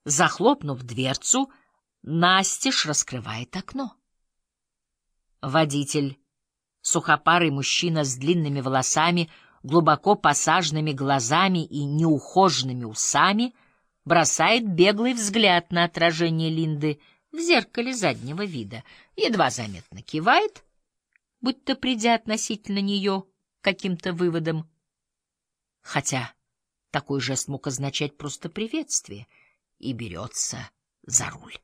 захлопнув дверцу, настежь раскрывает окно. Водитель, сухопарый мужчина с длинными волосами, глубоко посаженными глазами и неухоженными усами, бросает беглый взгляд на отражение Линды в зеркале заднего вида, едва заметно кивает, будто придя относительно нее к каким-то выводам, хотя такой жест мог означать просто приветствие, и берется за руль.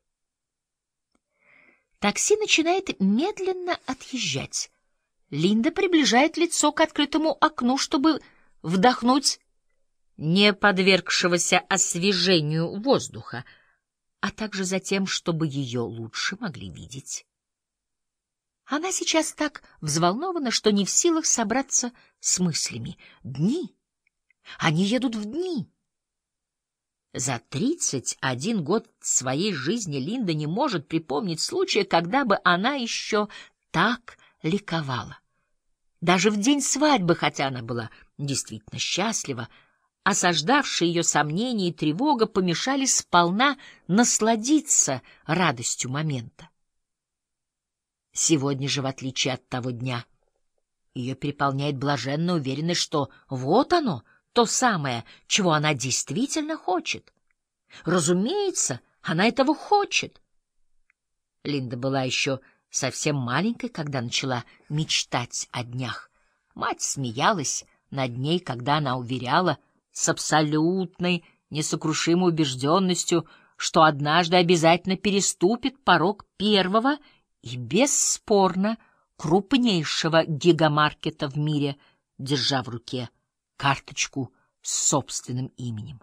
Такси начинает медленно отъезжать. Линда приближает лицо к открытому окну, чтобы вдохнуть не подвергшегося освежению воздуха, а также за тем, чтобы ее лучше могли видеть. Она сейчас так взволнована, что не в силах собраться с мыслями. Дни. Они едут в дни. За 31 год своей жизни Линда не может припомнить случая, когда бы она еще так ликовала. Даже в день свадьбы, хотя она была действительно счастлива, осаждавшие ее сомнения и тревога помешали сполна насладиться радостью момента. Сегодня же, в отличие от того дня, ее переполняет блаженная уверенность, что вот оно, то самое, чего она действительно хочет. Разумеется, она этого хочет. Линда была еще совсем маленькой, когда начала мечтать о днях. Мать смеялась над ней, когда она уверяла с абсолютной несокрушимой убежденностью, что однажды обязательно переступит порог первого и бесспорно крупнейшего гигамаркета в мире, держа в руке карточку с собственным именем.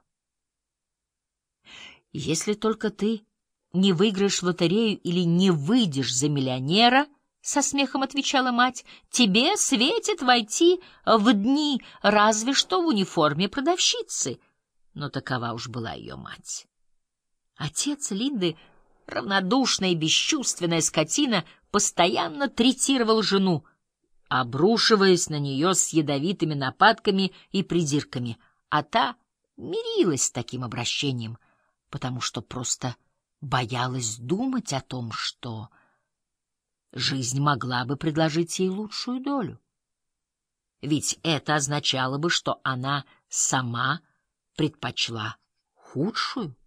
«Если только ты не выиграешь в лотерею или не выйдешь за миллионера, — со смехом отвечала мать, — тебе светит войти в дни, разве что в униформе продавщицы». Но такова уж была ее мать. Отец Линды, равнодушная и бесчувственная скотина, постоянно третировал жену, обрушиваясь на нее с ядовитыми нападками и придирками, а та мирилась с таким обращением, потому что просто боялась думать о том, что жизнь могла бы предложить ей лучшую долю. Ведь это означало бы, что она сама предпочла худшую.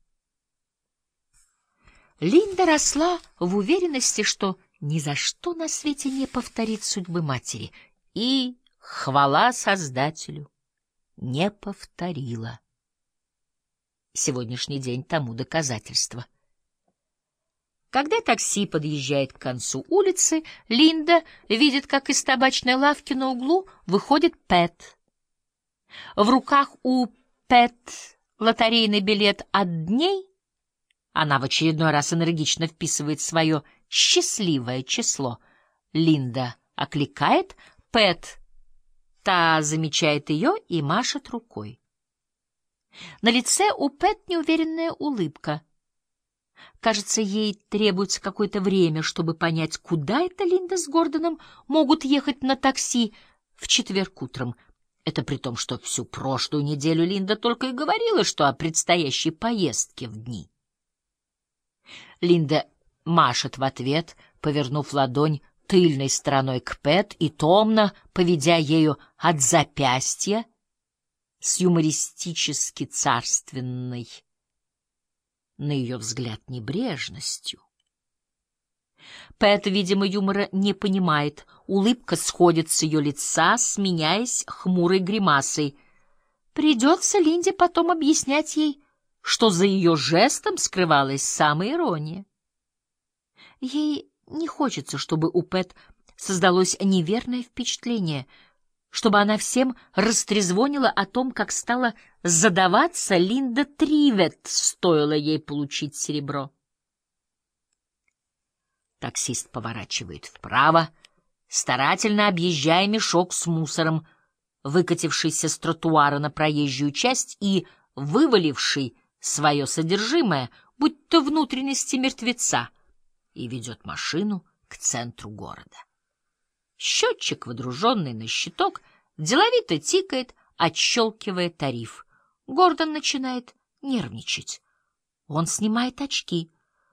Линда росла в уверенности, что ни за что на свете не повторит судьбы матери, и, хвала Создателю, не повторила. Сегодняшний день тому доказательство. Когда такси подъезжает к концу улицы, Линда видит, как из табачной лавки на углу выходит Пэт. В руках у Пэт лотерейный билет от дней. Она в очередной раз энергично вписывает свое счастливое число. Линда окликает Пэт. Та замечает ее и машет рукой. На лице у Пэт неуверенная улыбка. Кажется, ей требуется какое-то время, чтобы понять, куда это Линда с Гордоном могут ехать на такси в четверг утром. Это при том, что всю прошлую неделю Линда только и говорила, что о предстоящей поездке в дни. Линда машет в ответ, повернув ладонь тыльной стороной к Пэт и томно поведя ею от запястья с юмористически царственной, на ее взгляд, небрежностью. Пэт, видимо, юмора не понимает. Улыбка сходит с ее лица, сменяясь хмурой гримасой. Придется Линде потом объяснять ей, что за ее жестом скрывалась самоирония. Ей не хочется, чтобы у Пэт создалось неверное впечатление, чтобы она всем растрезвонила о том, как стала задаваться Линда Тривет, стоило ей получить серебро. Таксист поворачивает вправо, старательно объезжая мешок с мусором, выкатившийся с тротуара на проезжую часть и вываливший свое содержимое, будто внутренности мертвеца, и ведет машину к центру города. Счетчик, водруженный на щиток, деловито тикает, отщелкивая тариф. Гордон начинает нервничать. Он снимает очки.